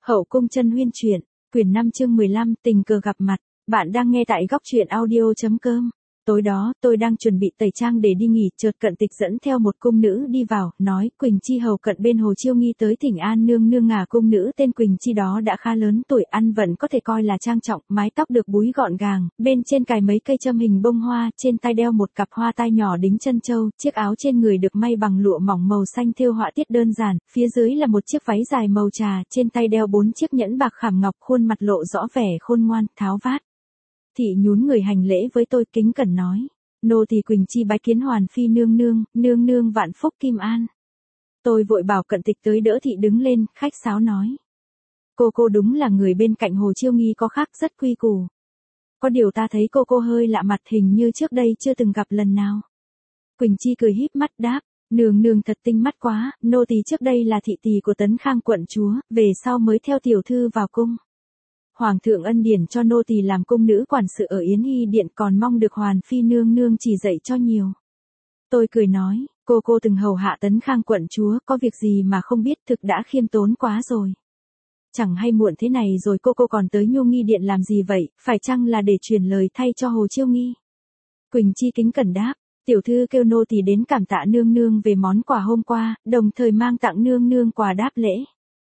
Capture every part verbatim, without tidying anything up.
Hậu cung chân huyên truyện, quyển năm chương mười lăm, tình cờ gặp mặt. Bạn đang nghe tại góc truyện audio chấm com. Tối đó, tôi đang chuẩn bị tẩy trang để đi nghỉ, chợt Cận Tịch dẫn theo một cung nữ đi vào, nói Quỳnh Chi hầu cận bên Hồ Chiêu Nghi tới thỉnh an nương nương ngả. Cung nữ tên Quỳnh Chi đó đã khá lớn tuổi, ăn vận có thể coi là trang trọng, mái tóc được búi gọn gàng, bên trên cài mấy cây châm hình bông hoa, trên tay đeo một cặp hoa tai nhỏ đính chân châu, chiếc áo trên người được may bằng lụa mỏng màu xanh thêu họa tiết đơn giản, phía dưới là một chiếc váy dài màu trà, trên tay đeo bốn chiếc nhẫn bạc khảm ngọc, khuôn mặt lộ rõ vẻ khôn ngoan, tháo vát. Thị nhún người hành lễ với tôi, kính cẩn nói, nô tỳ Quỳnh Chi bái kiến Hoàn phi nương nương, nương nương vạn phúc kim an. Tôi vội bảo Cận Tịch tới đỡ thị đứng lên, khách sáo nói, cô cô đúng là người bên cạnh Hồ Chiêu Nghi có khác, rất quy củ. Có điều ta thấy cô cô hơi lạ mặt, hình như trước đây chưa từng gặp lần nào. Quỳnh Chi cười híp mắt đáp, nương nương thật tinh mắt quá, nô tỳ trước đây là thị tỳ của Tấn Khang quận chúa, về sau mới theo tiểu thư vào cung. Hoàng thượng ân điển cho nô tỳ làm cung nữ quản sự ở Yến Hy điện, còn mong được Hoàn phi nương nương chỉ dạy cho nhiều. Tôi cười nói, cô cô từng hầu hạ Tấn Khang quận chúa, có việc gì mà không biết, thực đã khiêm tốn quá rồi. Chẳng hay muộn thế này rồi cô cô còn tới Nhu Nghi điện làm gì vậy, phải chăng là để truyền lời thay cho Hồ Chiêu Nghi? Quỳnh Chi kính cẩn đáp, tiểu thư kêu nô tỳ đến cảm tạ nương nương về món quà hôm qua, đồng thời mang tặng nương nương quà đáp lễ.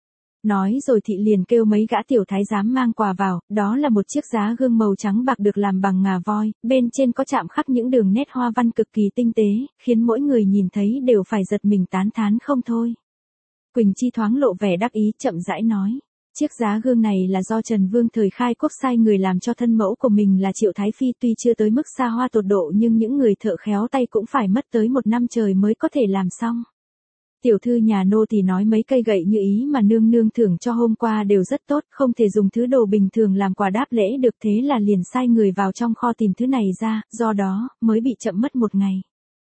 Nói rồi thị liền kêu mấy gã tiểu thái giám mang quà vào, đó là một chiếc giá gương màu trắng bạc được làm bằng ngà voi, bên trên có chạm khắc những đường nét hoa văn cực kỳ tinh tế, khiến mỗi người nhìn thấy đều phải giật mình tán thán không thôi. Quỳnh Chi thoáng lộ vẻ đắc ý, chậm rãi nói, chiếc giá gương này là do Trần Vương thời khai quốc sai người làm cho thân mẫu của mình là Triệu Thái Phi, tuy chưa tới mức xa hoa tột độ nhưng những người thợ khéo tay cũng phải mất tới một năm trời mới có thể làm xong. Tiểu thư nhà nô tỳ nói mấy cây gậy như ý mà nương nương thưởng cho hôm qua đều rất tốt, không thể dùng thứ đồ bình thường làm quà đáp lễ được, thế là liền sai người vào trong kho tìm thứ này ra, do đó, mới bị chậm mất một ngày.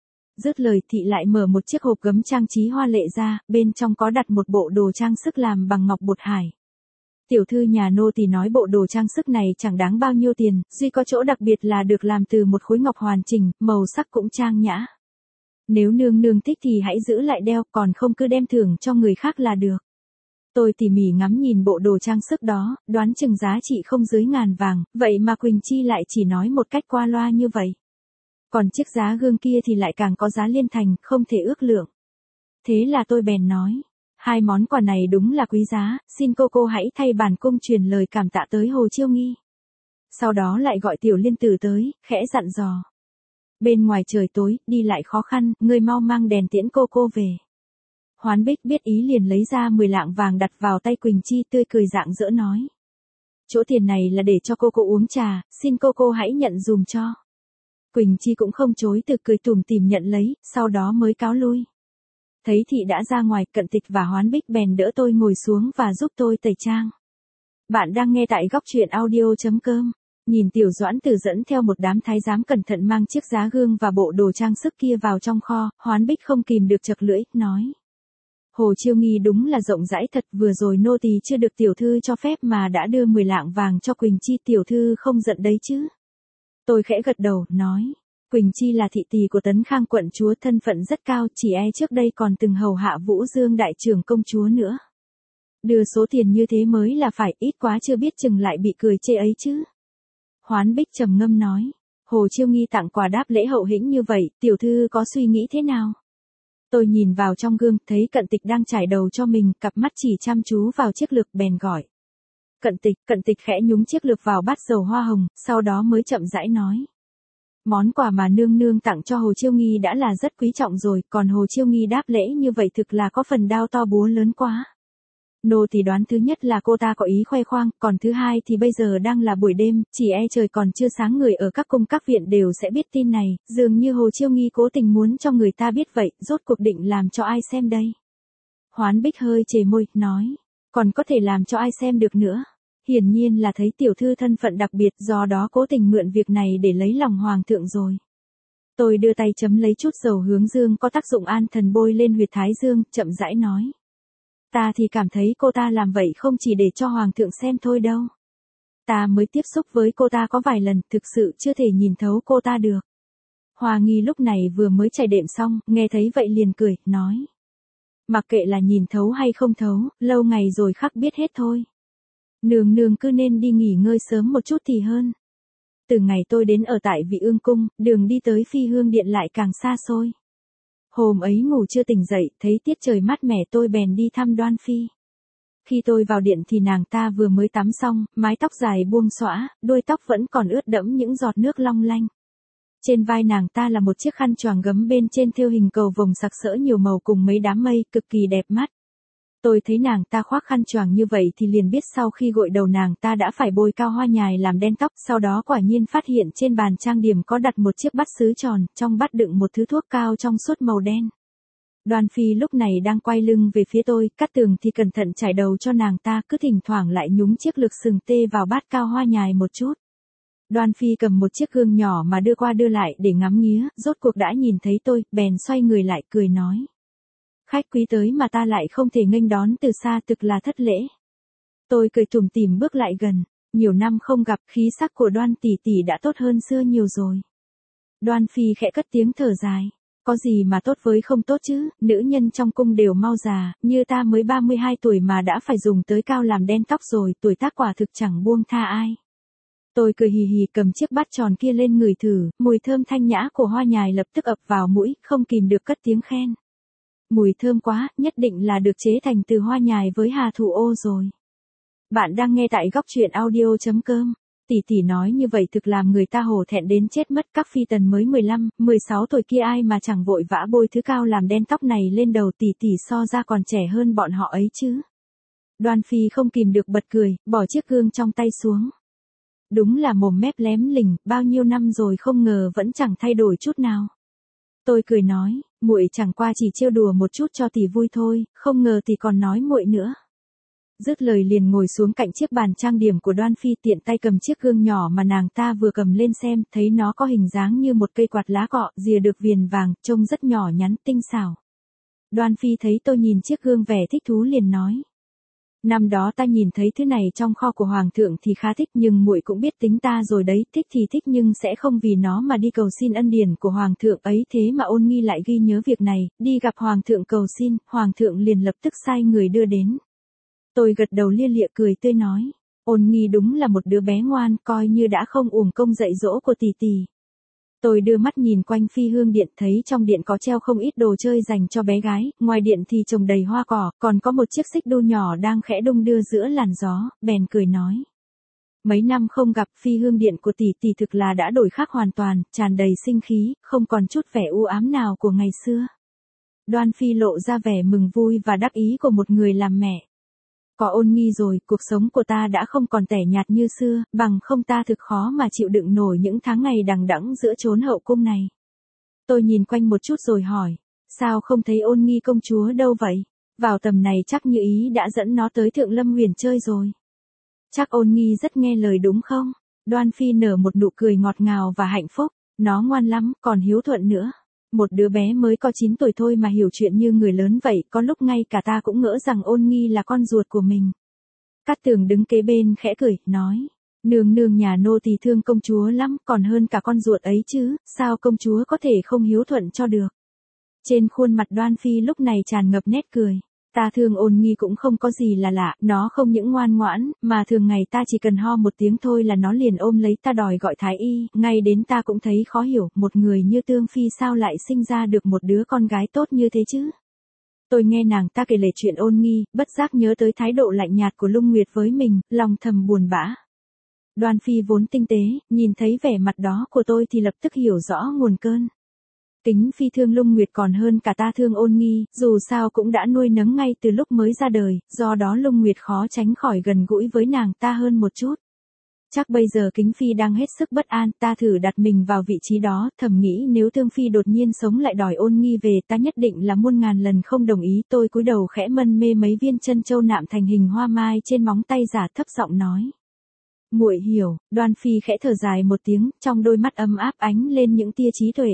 Dứt lời thị lại mở một chiếc hộp gấm trang trí hoa lệ ra, bên trong có đặt một bộ đồ trang sức làm bằng ngọc bột hải. Tiểu thư nhà nô tỳ nói bộ đồ trang sức này chẳng đáng bao nhiêu tiền, duy có chỗ đặc biệt là được làm từ một khối ngọc hoàn chỉnh, màu sắc cũng trang nhã. Nếu nương nương thích thì hãy giữ lại đeo, còn không cứ đem thưởng cho người khác là được. Tôi tỉ mỉ ngắm nhìn bộ đồ trang sức đó, đoán chừng giá trị không dưới ngàn vàng, vậy mà Quỳnh Chi lại chỉ nói một cách qua loa như vậy. Còn chiếc giá gương kia thì lại càng có giá liên thành, không thể ước lượng. Thế là tôi bèn nói, hai món quà này đúng là quý giá, xin cô cô hãy thay bản cung truyền lời cảm tạ tới Hồ Chiêu Nghi. Sau đó lại gọi Tiểu Liên Tử tới, khẽ dặn dò. Bên ngoài trời tối, đi lại khó khăn, ngươi mau mang đèn tiễn cô cô về. Hoán Bích biết ý liền lấy ra mười lạng vàng đặt vào tay Quỳnh Chi, tươi cười rạng rỡ nói. Chỗ tiền này là để cho cô cô uống trà, xin cô cô hãy nhận dùm cho. Quỳnh Chi cũng không chối từ, cười tủm tỉm nhận lấy, sau đó mới cáo lui. Thấy thị đã ra ngoài, Cận Tịch và Hoán Bích bèn đỡ tôi ngồi xuống và giúp tôi tẩy trang. Bạn đang nghe tại góc truyện audio chấm com. Nhìn Tiểu Doãn Tử dẫn theo một đám thái giám cẩn thận mang chiếc giá gương và bộ đồ trang sức kia vào trong kho, Hoán Bích không kìm được chật lưỡi, nói. Hồ Chiêu Nghi đúng là rộng rãi thật, vừa rồi nô tỳ chưa được tiểu thư cho phép mà đã đưa mười lạng vàng cho Quỳnh Chi, tiểu thư không giận đấy chứ. Tôi khẽ gật đầu, nói. Quỳnh Chi là thị tỳ của Tấn Khang quận chúa, thân phận rất cao, chỉ e trước đây còn từng hầu hạ Vũ Dương đại trưởng công chúa nữa. Đưa số tiền như thế mới là phải, ít quá chưa biết chừng lại bị cười chê ấy chứ. Hoán Bích trầm ngâm nói, Hồ Chiêu Nghi tặng quà đáp lễ hậu hĩnh như vậy, tiểu thư có suy nghĩ thế nào? Tôi nhìn vào trong gương, thấy Cận Tịch đang chải đầu cho mình, cặp mắt chỉ chăm chú vào chiếc lược, bèn gọi. Cận Tịch, Cận Tịch khẽ nhúng chiếc lược vào bát dầu hoa hồng, sau đó mới chậm rãi nói. Món quà mà nương nương tặng cho Hồ Chiêu Nghi đã là rất quý trọng rồi, còn Hồ Chiêu Nghi đáp lễ như vậy thực là có phần đao to búa lớn quá. Nô thì đoán thứ nhất là cô ta có ý khoe khoang, còn thứ hai thì bây giờ đang là buổi đêm, chỉ e trời còn chưa sáng, người ở các cung các viện đều sẽ biết tin này, dường như Hồ Chiêu Nghi cố tình muốn cho người ta biết vậy, rốt cuộc định làm cho ai xem đây? Hoán Bích hơi chề môi, nói, còn có thể làm cho ai xem được nữa? Hiển nhiên là thấy tiểu thư thân phận đặc biệt, do đó cố tình mượn việc này để lấy lòng hoàng thượng rồi. Tôi đưa tay chấm lấy chút dầu hướng dương có tác dụng an thần bôi lên huyệt thái dương, chậm rãi nói. Ta thì cảm thấy cô ta làm vậy không chỉ để cho hoàng thượng xem thôi đâu. Ta mới tiếp xúc với cô ta có vài lần, thực sự chưa thể nhìn thấu cô ta được. Hoa Nghi lúc này vừa mới chải đệm xong, nghe thấy vậy liền cười, nói. Mặc kệ là nhìn thấu hay không thấu, lâu ngày rồi khắc biết hết thôi. Nương nương cứ nên đi nghỉ ngơi sớm một chút thì hơn. Từ ngày tôi đến ở tại Vị Ương Cung, đường đi tới Phi Hương Điện lại càng xa xôi. Hôm ấy ngủ chưa tỉnh dậy, thấy tiết trời mát mẻ tôi bèn đi thăm Đoan Phi. Khi tôi vào điện thì nàng ta vừa mới tắm xong, mái tóc dài buông xõa, đuôi tóc vẫn còn ướt đẫm những giọt nước long lanh. Trên vai nàng ta là một chiếc khăn choàng gấm bên trên thêu hình cầu vồng sặc sỡ nhiều màu cùng mấy đám mây, cực kỳ đẹp mắt. Tôi thấy nàng ta khoác khăn choàng như vậy thì liền biết sau khi gội đầu nàng ta đã phải bôi cao hoa nhài làm đen tóc, sau đó quả nhiên phát hiện trên bàn trang điểm có đặt một chiếc bát sứ tròn, trong bát đựng một thứ thuốc cao trong suốt màu đen. Đoan Phi lúc này đang quay lưng về phía tôi, Cát Tường thì cẩn thận chải đầu cho nàng ta, cứ thỉnh thoảng lại nhúng chiếc lược sừng tê vào bát cao hoa nhài một chút. Đoan Phi cầm một chiếc gương nhỏ mà đưa qua đưa lại để ngắm nghía, rốt cuộc đã nhìn thấy tôi, bèn xoay người lại cười nói. Khách quý tới mà ta lại không thể nghênh đón từ xa, thực là thất lễ. Tôi cười tủm tỉm bước lại gần, nhiều năm không gặp, khí sắc của Đoan tỷ tỷ đã tốt hơn xưa nhiều rồi. Đoan Phi khẽ cất tiếng thở dài. Có gì mà tốt với không tốt chứ, nữ nhân trong cung đều mau già, như ta mới ba mươi hai tuổi mà đã phải dùng tới cao làm đen tóc rồi, tuổi tác quả thực chẳng buông tha ai. Tôi cười hì hì cầm chiếc bát tròn kia lên ngửi thử, mùi thơm thanh nhã của hoa nhài lập tức ập vào mũi, không kìm được cất tiếng khen. Mùi thơm quá, nhất định là được chế thành từ hoa nhài với hà thủ ô rồi. Bạn đang nghe tại góc truyện audio chấm com. Tỷ tỷ nói như vậy thực làm người ta hổ thẹn đến chết mất, các phi tần mới mười lăm, mười sáu tuổi kia ai mà chẳng vội vã bôi thứ cao làm đen tóc này lên đầu, tỷ tỷ so ra còn trẻ hơn bọn họ ấy chứ. Đoan Phi không kìm được bật cười, bỏ chiếc gương trong tay xuống. Đúng là mồm mép lém lỉnh, bao nhiêu năm rồi không ngờ vẫn chẳng thay đổi chút nào. Tôi cười nói, muội chẳng qua chỉ trêu đùa một chút cho tỷ vui thôi, không ngờ tỷ còn nói muội nữa. Dứt lời liền ngồi xuống cạnh chiếc bàn trang điểm của Đoan Phi, tiện tay cầm chiếc gương nhỏ mà nàng ta vừa cầm lên xem, thấy nó có hình dáng như một cây quạt lá cọ, rìa được viền vàng, trông rất nhỏ nhắn, tinh xảo. Đoan Phi thấy tôi nhìn chiếc gương vẻ thích thú liền nói. Năm đó ta nhìn thấy thứ này trong kho của hoàng thượng thì khá thích, nhưng muội cũng biết tính ta rồi đấy, thích thì thích nhưng sẽ không vì nó mà đi cầu xin ân điển của hoàng thượng ấy, thế mà Ôn Nghi lại ghi nhớ việc này, đi gặp hoàng thượng cầu xin, hoàng thượng liền lập tức sai người đưa đến. Tôi gật đầu lia lịa cười tươi nói, Ôn Nghi đúng là một đứa bé ngoan, coi như đã không uổng công dạy dỗ của tỷ tỷ. Tôi đưa mắt nhìn quanh Phi Hương Điện, thấy trong điện có treo không ít đồ chơi dành cho bé gái, ngoài điện thì trồng đầy hoa cỏ, còn có một chiếc xích đu nhỏ đang khẽ đung đưa giữa làn gió, bèn cười nói. Mấy năm không gặp, Phi Hương Điện của tỷ tỷ thực là đã đổi khác hoàn toàn, tràn đầy sinh khí, không còn chút vẻ u ám nào của ngày xưa. Đoan Phi lộ ra vẻ mừng vui và đắc ý của một người làm mẹ. Có Ôn Nghi rồi, cuộc sống của ta đã không còn tẻ nhạt như xưa, bằng không ta thực khó mà chịu đựng nổi những tháng ngày đằng đẵng giữa chốn hậu cung này. Tôi nhìn quanh một chút rồi hỏi, sao không thấy Ôn Nghi công chúa đâu vậy? Vào tầm này chắc Như Ý đã dẫn nó tới Thượng Lâm Huyền chơi rồi. Chắc Ôn Nghi rất nghe lời đúng không? Đoan Phi nở một nụ cười ngọt ngào và hạnh phúc, nó ngoan lắm, còn hiếu thuận nữa. Một đứa bé mới có chín tuổi thôi mà hiểu chuyện như người lớn vậy, có lúc ngay cả ta cũng ngỡ rằng Ôn Nghi là con ruột của mình. Cát Tường đứng kế bên khẽ cười, nói, nương nương nhà nô tỳ thương công chúa lắm, còn hơn cả con ruột ấy chứ, sao công chúa có thể không hiếu thuận cho được. Trên khuôn mặt Đoan Phi lúc này tràn ngập nét cười. Ta thương Ôn Nghi cũng không có gì là lạ, nó không những ngoan ngoãn, mà thường ngày ta chỉ cần ho một tiếng thôi là nó liền ôm lấy ta đòi gọi thái y, ngay đến ta cũng thấy khó hiểu, một người như Tương Phi sao lại sinh ra được một đứa con gái tốt như thế chứ. Tôi nghe nàng ta kể lể chuyện Ôn Nghi, bất giác nhớ tới thái độ lạnh nhạt của Lung Nguyệt với mình, lòng thầm buồn bã. Đoan Phi vốn tinh tế, nhìn thấy vẻ mặt đó của tôi thì lập tức hiểu rõ nguồn cơn. Kính Phi thương Lung Nguyệt còn hơn cả ta thương Ôn Nghi, dù sao cũng đã nuôi nấng ngay từ lúc mới ra đời, do đó Lung Nguyệt khó tránh khỏi gần gũi với nàng ta hơn một chút. Chắc bây giờ Kính Phi đang hết sức bất an, ta thử đặt mình vào vị trí đó, thầm nghĩ nếu Tương Phi đột nhiên sống lại đòi Ôn Nghi về, ta nhất định là muôn ngàn lần không đồng ý. Tôi cúi đầu khẽ mân mê mấy viên chân châu nạm thành hình hoa mai trên móng tay giả, thấp giọng nói. Muội hiểu. Đoan Phi khẽ thở dài một tiếng, trong đôi mắt ấm áp ánh lên những tia trí tuệ.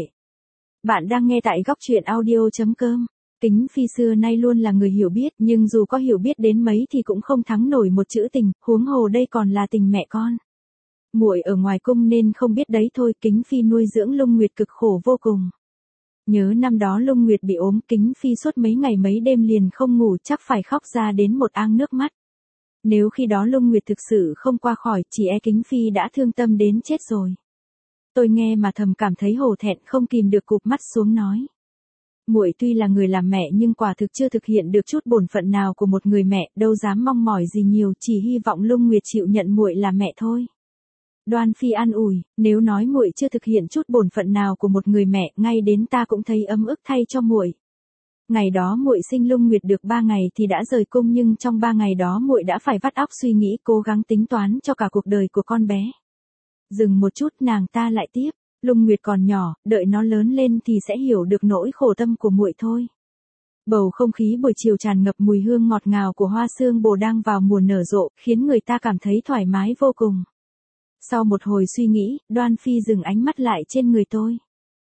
Bạn đang nghe tại góc truyện audio chấm com. Kính Phi xưa nay luôn là người hiểu biết, nhưng dù có hiểu biết đến mấy thì cũng không thắng nổi một chữ tình, huống hồ đây còn là tình mẹ con. Muội ở ngoài cung nên không biết đấy thôi, Kính Phi nuôi dưỡng Lung Nguyệt cực khổ vô cùng. Nhớ năm đó Lung Nguyệt bị ốm, Kính Phi suốt mấy ngày mấy đêm liền không ngủ, chắc phải khóc ra đến một ang nước mắt. Nếu khi đó Lung Nguyệt thực sự không qua khỏi, chỉ e Kính Phi đã thương tâm đến chết rồi. Tôi nghe mà thầm cảm thấy hổ thẹn, không kìm được cụp mắt xuống nói. Muội tuy là người làm mẹ nhưng quả thực chưa thực hiện được chút bổn phận nào của một người mẹ, đâu dám mong mỏi gì nhiều, chỉ hy vọng Lung Nguyệt chịu nhận muội là mẹ thôi. Đoan Phi an ủi, nếu nói muội chưa thực hiện chút bổn phận nào của một người mẹ, ngay đến ta cũng thấy ấm ức thay cho muội. Ngày đó muội sinh Lung Nguyệt được ba ngày thì đã rời cung, nhưng trong ba ngày đó muội đã phải vắt óc suy nghĩ, cố gắng tính toán cho cả cuộc đời của con bé. Dừng một chút, nàng ta lại tiếp, Lung Nguyệt còn nhỏ, đợi nó lớn lên thì sẽ hiểu được nỗi khổ tâm của muội thôi. Bầu không khí buổi chiều tràn ngập mùi hương ngọt ngào của hoa sương bồ đang vào mùa nở rộ, khiến người ta cảm thấy thoải mái vô cùng. Sau một hồi suy nghĩ, Đoan Phi dừng ánh mắt lại trên người tôi.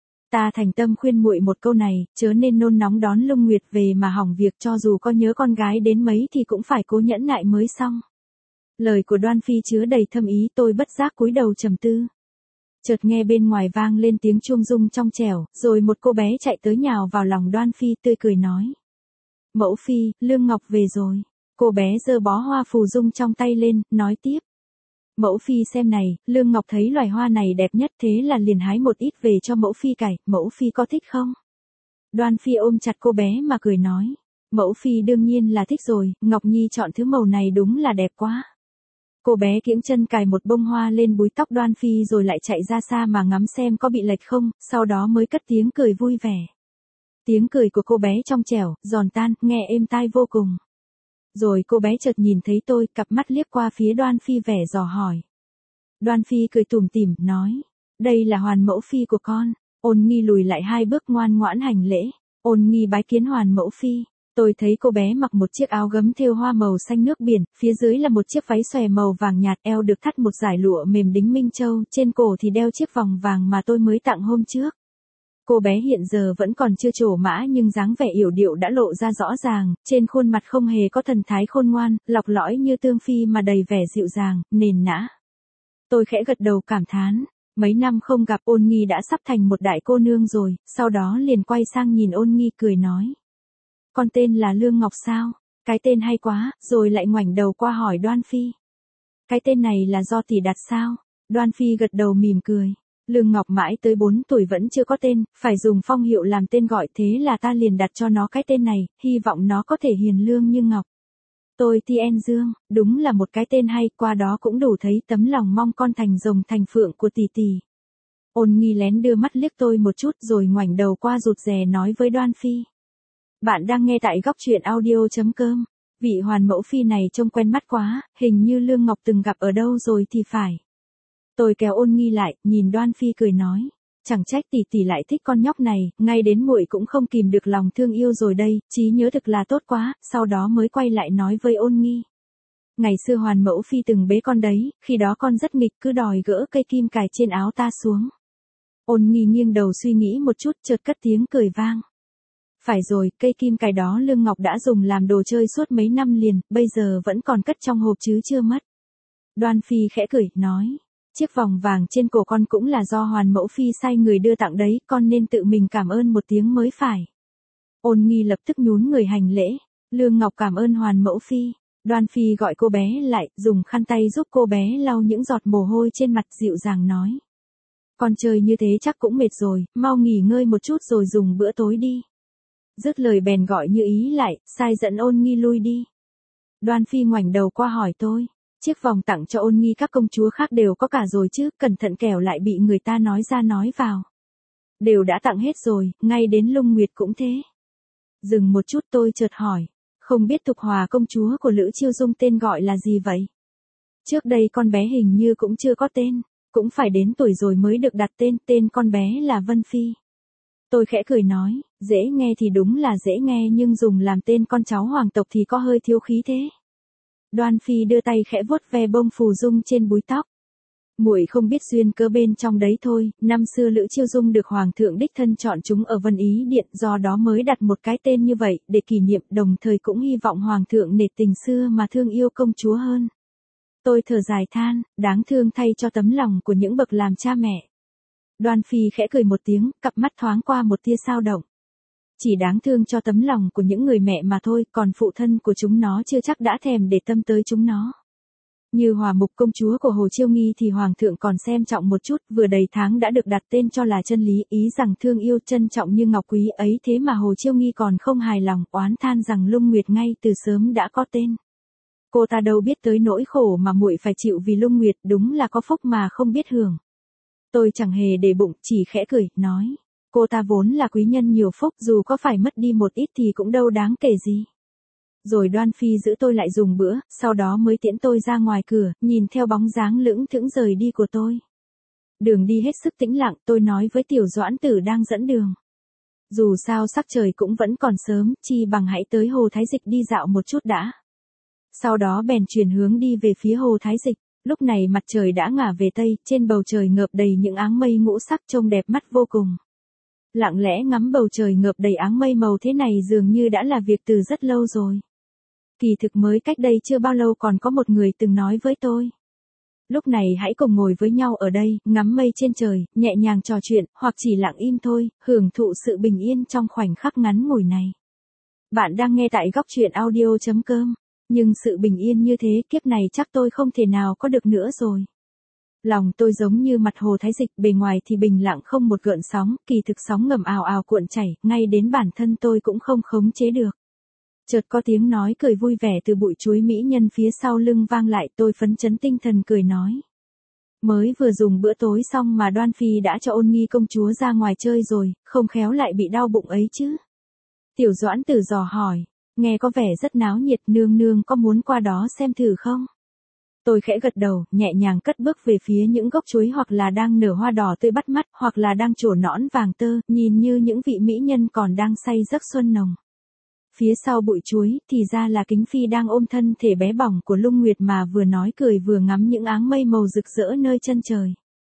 Ta thành tâm khuyên muội một câu này, chớ nên nôn nóng đón Lung Nguyệt về mà hỏng việc, cho dù có nhớ con gái đến mấy thì cũng phải cố nhẫn nại mới xong. Lời của Đoan Phi chứa đầy thâm ý, tôi bất giác cúi đầu trầm tư. Chợt nghe bên ngoài vang lên tiếng chuông rung trong trẻo, rồi một cô bé chạy tới nhào vào lòng Đoan Phi, tươi cười nói. Mẫu Phi, Lương Ngọc về rồi. Cô bé giơ bó hoa phù dung trong tay lên, nói tiếp. Mẫu Phi xem này, Lương Ngọc thấy loài hoa này đẹp nhất, thế là liền hái một ít về cho mẫu Phi cài, mẫu Phi có thích không? Đoan Phi ôm chặt cô bé mà cười nói. Mẫu Phi đương nhiên là thích rồi, Ngọc Nhi chọn thứ màu này đúng là đẹp quá. Cô bé kiễng chân cài một bông hoa lên búi tóc Đoan Phi rồi lại chạy ra xa mà ngắm xem có bị lệch không, sau đó mới cất tiếng cười vui vẻ. Tiếng cười của cô bé trong trẻo, giòn tan, nghe êm tai vô cùng. Rồi cô bé chợt nhìn thấy tôi, cặp mắt liếc qua phía Đoan Phi vẻ dò hỏi. Đoan Phi cười tủm tỉm, nói. Đây là Hoàn mẫu Phi của con. Ôn Nghi lùi lại hai bước ngoan ngoãn hành lễ. Ôn Nghi bái kiến Hoàn mẫu Phi. Tôi thấy cô bé mặc một chiếc áo gấm thêu hoa màu xanh nước biển, phía dưới là một chiếc váy xòe màu vàng nhạt, eo được thắt một dải lụa mềm đính minh châu, trên cổ thì đeo chiếc vòng vàng mà tôi mới tặng hôm trước. Cô bé hiện giờ vẫn còn chưa trổ mã nhưng dáng vẻ yểu điệu đã lộ ra rõ ràng, trên khuôn mặt không hề có thần thái khôn ngoan, lọc lõi như tương phi mà đầy vẻ dịu dàng, nền nã. Tôi khẽ gật đầu cảm thán, mấy năm không gặp Ôn Nghi đã sắp thành một đại cô nương rồi, sau đó liền quay sang nhìn Ôn Nghi cười nói. Con tên là Lương Ngọc sao? Cái tên hay quá, rồi lại ngoảnh đầu qua hỏi Đoan Phi. Cái tên này là do tỷ đặt sao? Đoan Phi gật đầu mỉm cười. Lương Ngọc mãi tới bốn tuổi vẫn chưa có tên, phải dùng phong hiệu làm tên gọi, thế là ta liền đặt cho nó cái tên này, hy vọng nó có thể hiền lương như ngọc. Tôi Tien Dương, đúng là một cái tên hay, qua đó cũng đủ thấy tấm lòng mong con thành rồng thành phượng của tỷ tỷ. Ôn Nghi lén đưa mắt liếc tôi một chút rồi ngoảnh đầu qua rụt rè nói với Đoan Phi. Bạn đang nghe tại góc truyện audio chấm com. Vị Hoàn mẫu Phi này trông quen mắt quá, hình như Lương Ngọc từng gặp ở đâu rồi thì phải. Tôi kéo Ôn Nghi lại, nhìn Đoan Phi cười nói. Chẳng trách tỷ tỷ lại thích con nhóc này, ngay đến muội cũng không kìm được lòng thương yêu rồi đây, trí nhớ thực là tốt quá, sau đó mới quay lại nói với Ôn Nghi. Ngày xưa Hoàn mẫu Phi từng bế con đấy, khi đó con rất nghịch cứ đòi gỡ cây kim cài trên áo ta xuống. Ôn Nghi nghiêng đầu suy nghĩ một chút chợt cất tiếng cười vang. Phải rồi, cây kim cài đó Lương Ngọc đã dùng làm đồ chơi suốt mấy năm liền, bây giờ vẫn còn cất trong hộp chứ chưa mất. Đoan Phi khẽ cười, nói. Chiếc vòng vàng trên cổ con cũng là do Hoàn mẫu Phi sai người đưa tặng đấy, con nên tự mình cảm ơn một tiếng mới phải. Ôn Nghi lập tức nhún người hành lễ. Lương Ngọc cảm ơn Hoàn mẫu Phi. Đoan Phi gọi cô bé lại, dùng khăn tay giúp cô bé lau những giọt mồ hôi trên mặt, dịu dàng nói. Con chơi như thế chắc cũng mệt rồi, mau nghỉ ngơi một chút rồi dùng bữa tối đi. Dứt lời bèn gọi Như Ý lại, sai dẫn Ôn Nghi lui đi. Đoan Phi ngoảnh đầu qua hỏi tôi. Chiếc vòng tặng cho Ôn Nghi các công chúa khác đều có cả rồi chứ, cẩn thận kẻo lại bị người ta nói ra nói vào. Đều đã tặng hết rồi, ngay đến Lung Nguyệt cũng thế. Dừng một chút tôi chợt hỏi, không biết Thục Hòa công chúa của Lữ Chiêu Dung tên gọi là gì vậy? Trước đây con bé hình như cũng chưa có tên, cũng phải đến tuổi rồi mới được đặt tên, tên con bé là Vân Phi. Tôi khẽ cười nói, dễ nghe thì đúng là dễ nghe nhưng dùng làm tên con cháu hoàng tộc thì có hơi thiếu khí thế. Đoan Phi đưa tay khẽ vuốt ve bông phù dung trên búi tóc. Muội không biết duyên cớ bên trong đấy thôi, năm xưa Lữ Chiêu Dung được hoàng thượng đích thân chọn chúng ở Vân Ý Điện, do đó mới đặt một cái tên như vậy, để kỷ niệm, đồng thời cũng hy vọng hoàng thượng nể tình xưa mà thương yêu công chúa hơn. Tôi thở dài than, đáng thương thay cho tấm lòng của những bậc làm cha mẹ. Đoan Phi khẽ cười một tiếng, cặp mắt thoáng qua một tia sao động. chỉ đáng thương cho tấm lòng của những người mẹ mà thôi, còn phụ thân của chúng nó chưa chắc đã thèm để tâm tới chúng nó. Như Hòa Mục công chúa của Hồ Chiêu Nghi thì Hoàng thượng còn xem trọng một chút, vừa đầy tháng đã được đặt tên cho là Chân Lý, ý rằng thương yêu trân trọng như ngọc quý ấy, thế mà Hồ Chiêu Nghi còn không hài lòng, oán than rằng Lung Nguyệt ngay từ sớm đã có tên. Cô ta đâu biết tới nỗi khổ mà muội phải chịu vì Lung Nguyệt, đúng là có phúc mà không biết hưởng. Tôi chẳng hề để bụng, chỉ khẽ cười, nói, cô ta vốn là quý nhân nhiều phúc, dù có phải mất đi một ít thì cũng đâu đáng kể gì. Rồi Đoan Phi giữ tôi lại dùng bữa, sau đó mới tiễn tôi ra ngoài cửa, nhìn theo bóng dáng lững thững rời đi của tôi. Đường đi hết sức tĩnh lặng, tôi nói với Tiểu Doãn Tử đang dẫn đường. Dù sao sắc trời cũng vẫn còn sớm, chi bằng hãy tới Hồ Thái Dịch đi dạo một chút đã. Sau đó bèn chuyển hướng đi về phía Hồ Thái Dịch. Lúc này mặt trời đã ngả về tây, trên bầu trời ngợp đầy những áng mây ngũ sắc trông đẹp mắt vô cùng. Lặng lẽ ngắm bầu trời ngợp đầy áng mây màu thế này dường như đã là việc từ rất lâu rồi. Kỳ thực mới cách đây chưa bao lâu còn có một người từng nói với tôi. Lúc này hãy cùng ngồi với nhau ở đây, ngắm mây trên trời, nhẹ nhàng trò chuyện, hoặc chỉ lặng im thôi, hưởng thụ sự bình yên trong khoảnh khắc ngắn ngủi này. Bạn đang nghe tại góc truyện audio chấm com. Nhưng sự bình yên như thế kiếp này chắc tôi không thể nào có được nữa rồi. Lòng tôi giống như mặt Hồ Thái Dịch, bề ngoài thì bình lặng không một gợn sóng, kỳ thực sóng ngầm ào ào cuộn chảy, ngay đến bản thân tôi cũng không khống chế được. Chợt có tiếng nói cười vui vẻ từ bụi chuối mỹ nhân phía sau lưng vang lại, tôi phấn chấn tinh thần cười nói. Mới vừa dùng bữa tối xong mà Đoan Phi đã cho Ôn Nghi công chúa ra ngoài chơi rồi, không khéo lại bị đau bụng ấy chứ. Tiểu Doãn Tử dò hỏi. Nghe có vẻ rất náo nhiệt, nương nương có muốn qua đó xem thử không? Tôi khẽ gật đầu, nhẹ nhàng cất bước về phía những gốc chuối hoặc là đang nở hoa đỏ tươi bắt mắt, hoặc là đang trổ nõn vàng tơ, nhìn như những vị mỹ nhân còn đang say giấc xuân nồng. Phía sau bụi chuối, thì ra là Kính Phi đang ôm thân thể bé bỏng của Lung Nguyệt mà vừa nói cười vừa ngắm những áng mây màu rực rỡ nơi chân trời.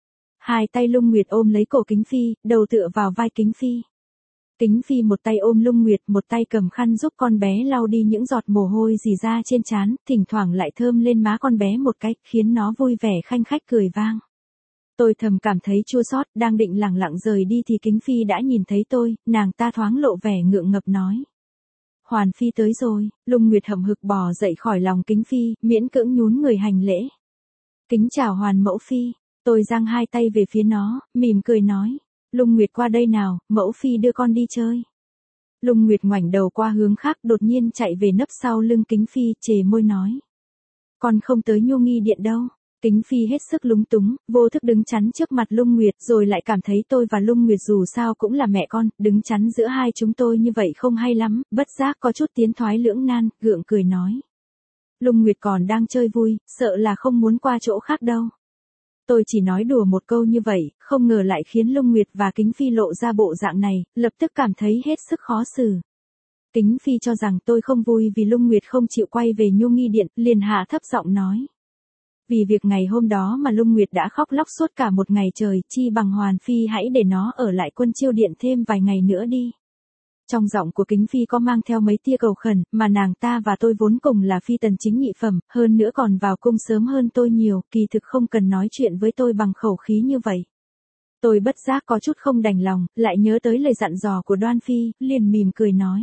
Hai tay Lung Nguyệt ôm lấy cổ Kính Phi, đầu tựa vào vai Kính Phi. Kính Phi một tay ôm Lung Nguyệt, một tay cầm khăn giúp con bé lau đi những giọt mồ hôi rỉ ra trên trán, thỉnh thoảng lại thơm lên má con bé một cái, khiến nó vui vẻ khanh khách cười vang. Tôi thầm cảm thấy chua xót, đang định lẳng lặng rời đi thì Kính Phi đã nhìn thấy tôi, nàng ta thoáng lộ vẻ ngượng ngập nói. Hoàn Phi tới rồi. Lung Nguyệt hậm hực bò dậy khỏi lòng Kính Phi, miễn cưỡng nhún người hành lễ. Kính chào Hoàn mẫu Phi. Tôi giang hai tay về phía nó, mỉm cười nói. Lung Nguyệt qua đây nào, mẫu Phi đưa con đi chơi. Lung Nguyệt ngoảnh đầu qua hướng khác, đột nhiên chạy về nấp sau lưng Kính Phi, chề môi nói. Con không tới Nhu Nghi Điện đâu. Kính Phi hết sức lúng túng, vô thức đứng chắn trước mặt Lung Nguyệt, rồi lại cảm thấy tôi và Lung Nguyệt dù sao cũng là mẹ con, đứng chắn giữa hai chúng tôi như vậy không hay lắm, bất giác có chút tiến thoái lưỡng nan, gượng cười nói. Lung Nguyệt còn đang chơi vui, sợ là không muốn qua chỗ khác đâu. Tôi chỉ nói đùa một câu như vậy, không ngờ lại khiến Lung Nguyệt và Kính Phi lộ ra bộ dạng này, lập tức cảm thấy hết sức khó xử. Kính Phi cho rằng tôi không vui vì Lung Nguyệt không chịu quay về Nhu Nghi Điện, liền hạ thấp giọng nói. Vì việc ngày hôm đó mà Lung Nguyệt đã khóc lóc suốt cả một ngày trời, chi bằng Hoàn Phi hãy để nó ở lại Quân Chiêu Điện thêm vài ngày nữa đi. Trong giọng của Kính Phi có mang theo mấy tia cầu khẩn, mà nàng ta và tôi vốn cùng là phi tần chính nhị phẩm, hơn nữa còn vào cung sớm hơn tôi nhiều, kỳ thực không cần nói chuyện với tôi bằng khẩu khí như vậy. Tôi bất giác có chút không đành lòng, lại nhớ tới lời dặn dò của Đoan Phi, liền mỉm cười nói.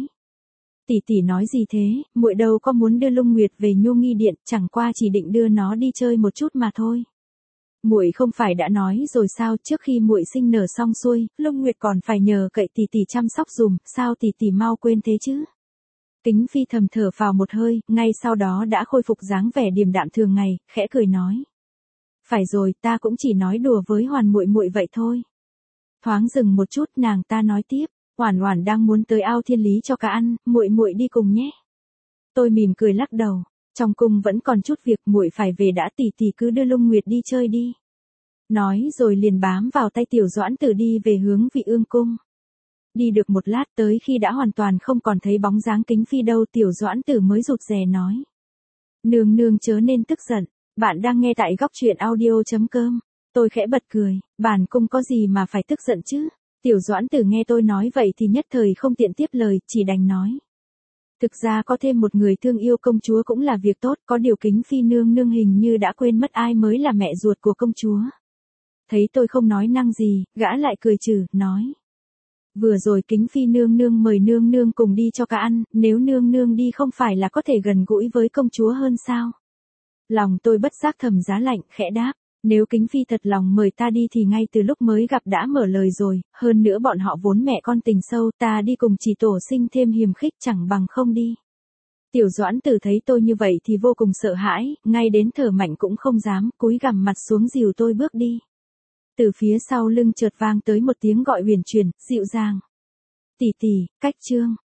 Tỷ tỷ nói gì thế, muội đâu có muốn đưa Lung Nguyệt về Nhu Nghi Điện, chẳng qua chỉ định đưa nó đi chơi một chút mà thôi. Muội không phải đã nói rồi sao, trước khi muội sinh nở xong xuôi, Lung Nguyệt còn phải nhờ cậy tỷ tỷ chăm sóc dùm, sao tỷ tỷ mau quên thế chứ? Kính Phi thầm thở phào một hơi, ngay sau đó đã khôi phục dáng vẻ điềm đạm thường ngày, khẽ cười nói. Phải rồi, ta cũng chỉ nói đùa với Hoàn muội muội vậy thôi. Thoáng dừng một chút, nàng ta nói tiếp. Oản Oản đang muốn tới ao Thiên Lý cho cá ăn, muội muội đi cùng nhé. Tôi mỉm cười lắc đầu, trong cung vẫn còn chút việc, muội phải về đã, tỷ tỷ cứ đưa Lung Nguyệt đi chơi đi. Nói rồi liền bám vào tay Tiểu Doãn Tử đi về hướng Vị Ương cung. Đi được một lát tới khi đã hoàn toàn không còn thấy bóng dáng Kính Phi đâu, Tiểu Doãn Tử mới rụt rè nói. Nương nương chớ nên tức giận, bạn đang nghe tại góc truyện audio chấm com. Tôi khẽ bật cười, bản cung có gì mà phải tức giận chứ? Tiểu Doãn Tử nghe tôi nói vậy thì nhất thời không tiện tiếp lời, chỉ đành nói. Thực ra có thêm một người thương yêu công chúa cũng là việc tốt, có điều Kính Phi nương nương hình như đã quên mất ai mới là mẹ ruột của công chúa. Thấy tôi không nói năng gì, gã lại cười trừ, nói. Vừa rồi Kính Phi nương nương mời nương nương cùng đi cho cá ăn, nếu nương nương đi không phải là có thể gần gũi với công chúa hơn sao? Lòng tôi bất giác thầm giá lạnh, khẽ đáp. Nếu Kính Phi thật lòng mời ta đi thì ngay từ lúc mới gặp đã mở lời rồi, hơn nữa bọn họ vốn mẹ con tình sâu, ta đi cùng chỉ tổ sinh thêm hiềm khích chẳng bằng không đi. Tiểu Doãn Tử thấy tôi như vậy thì vô cùng sợ hãi, ngay đến thở mạnh cũng không dám, cúi gằm mặt xuống dìu tôi bước đi. Từ phía sau lưng chợt vang tới một tiếng gọi huyền chuyển, dịu dàng. Tỷ tỷ, Cách Trương.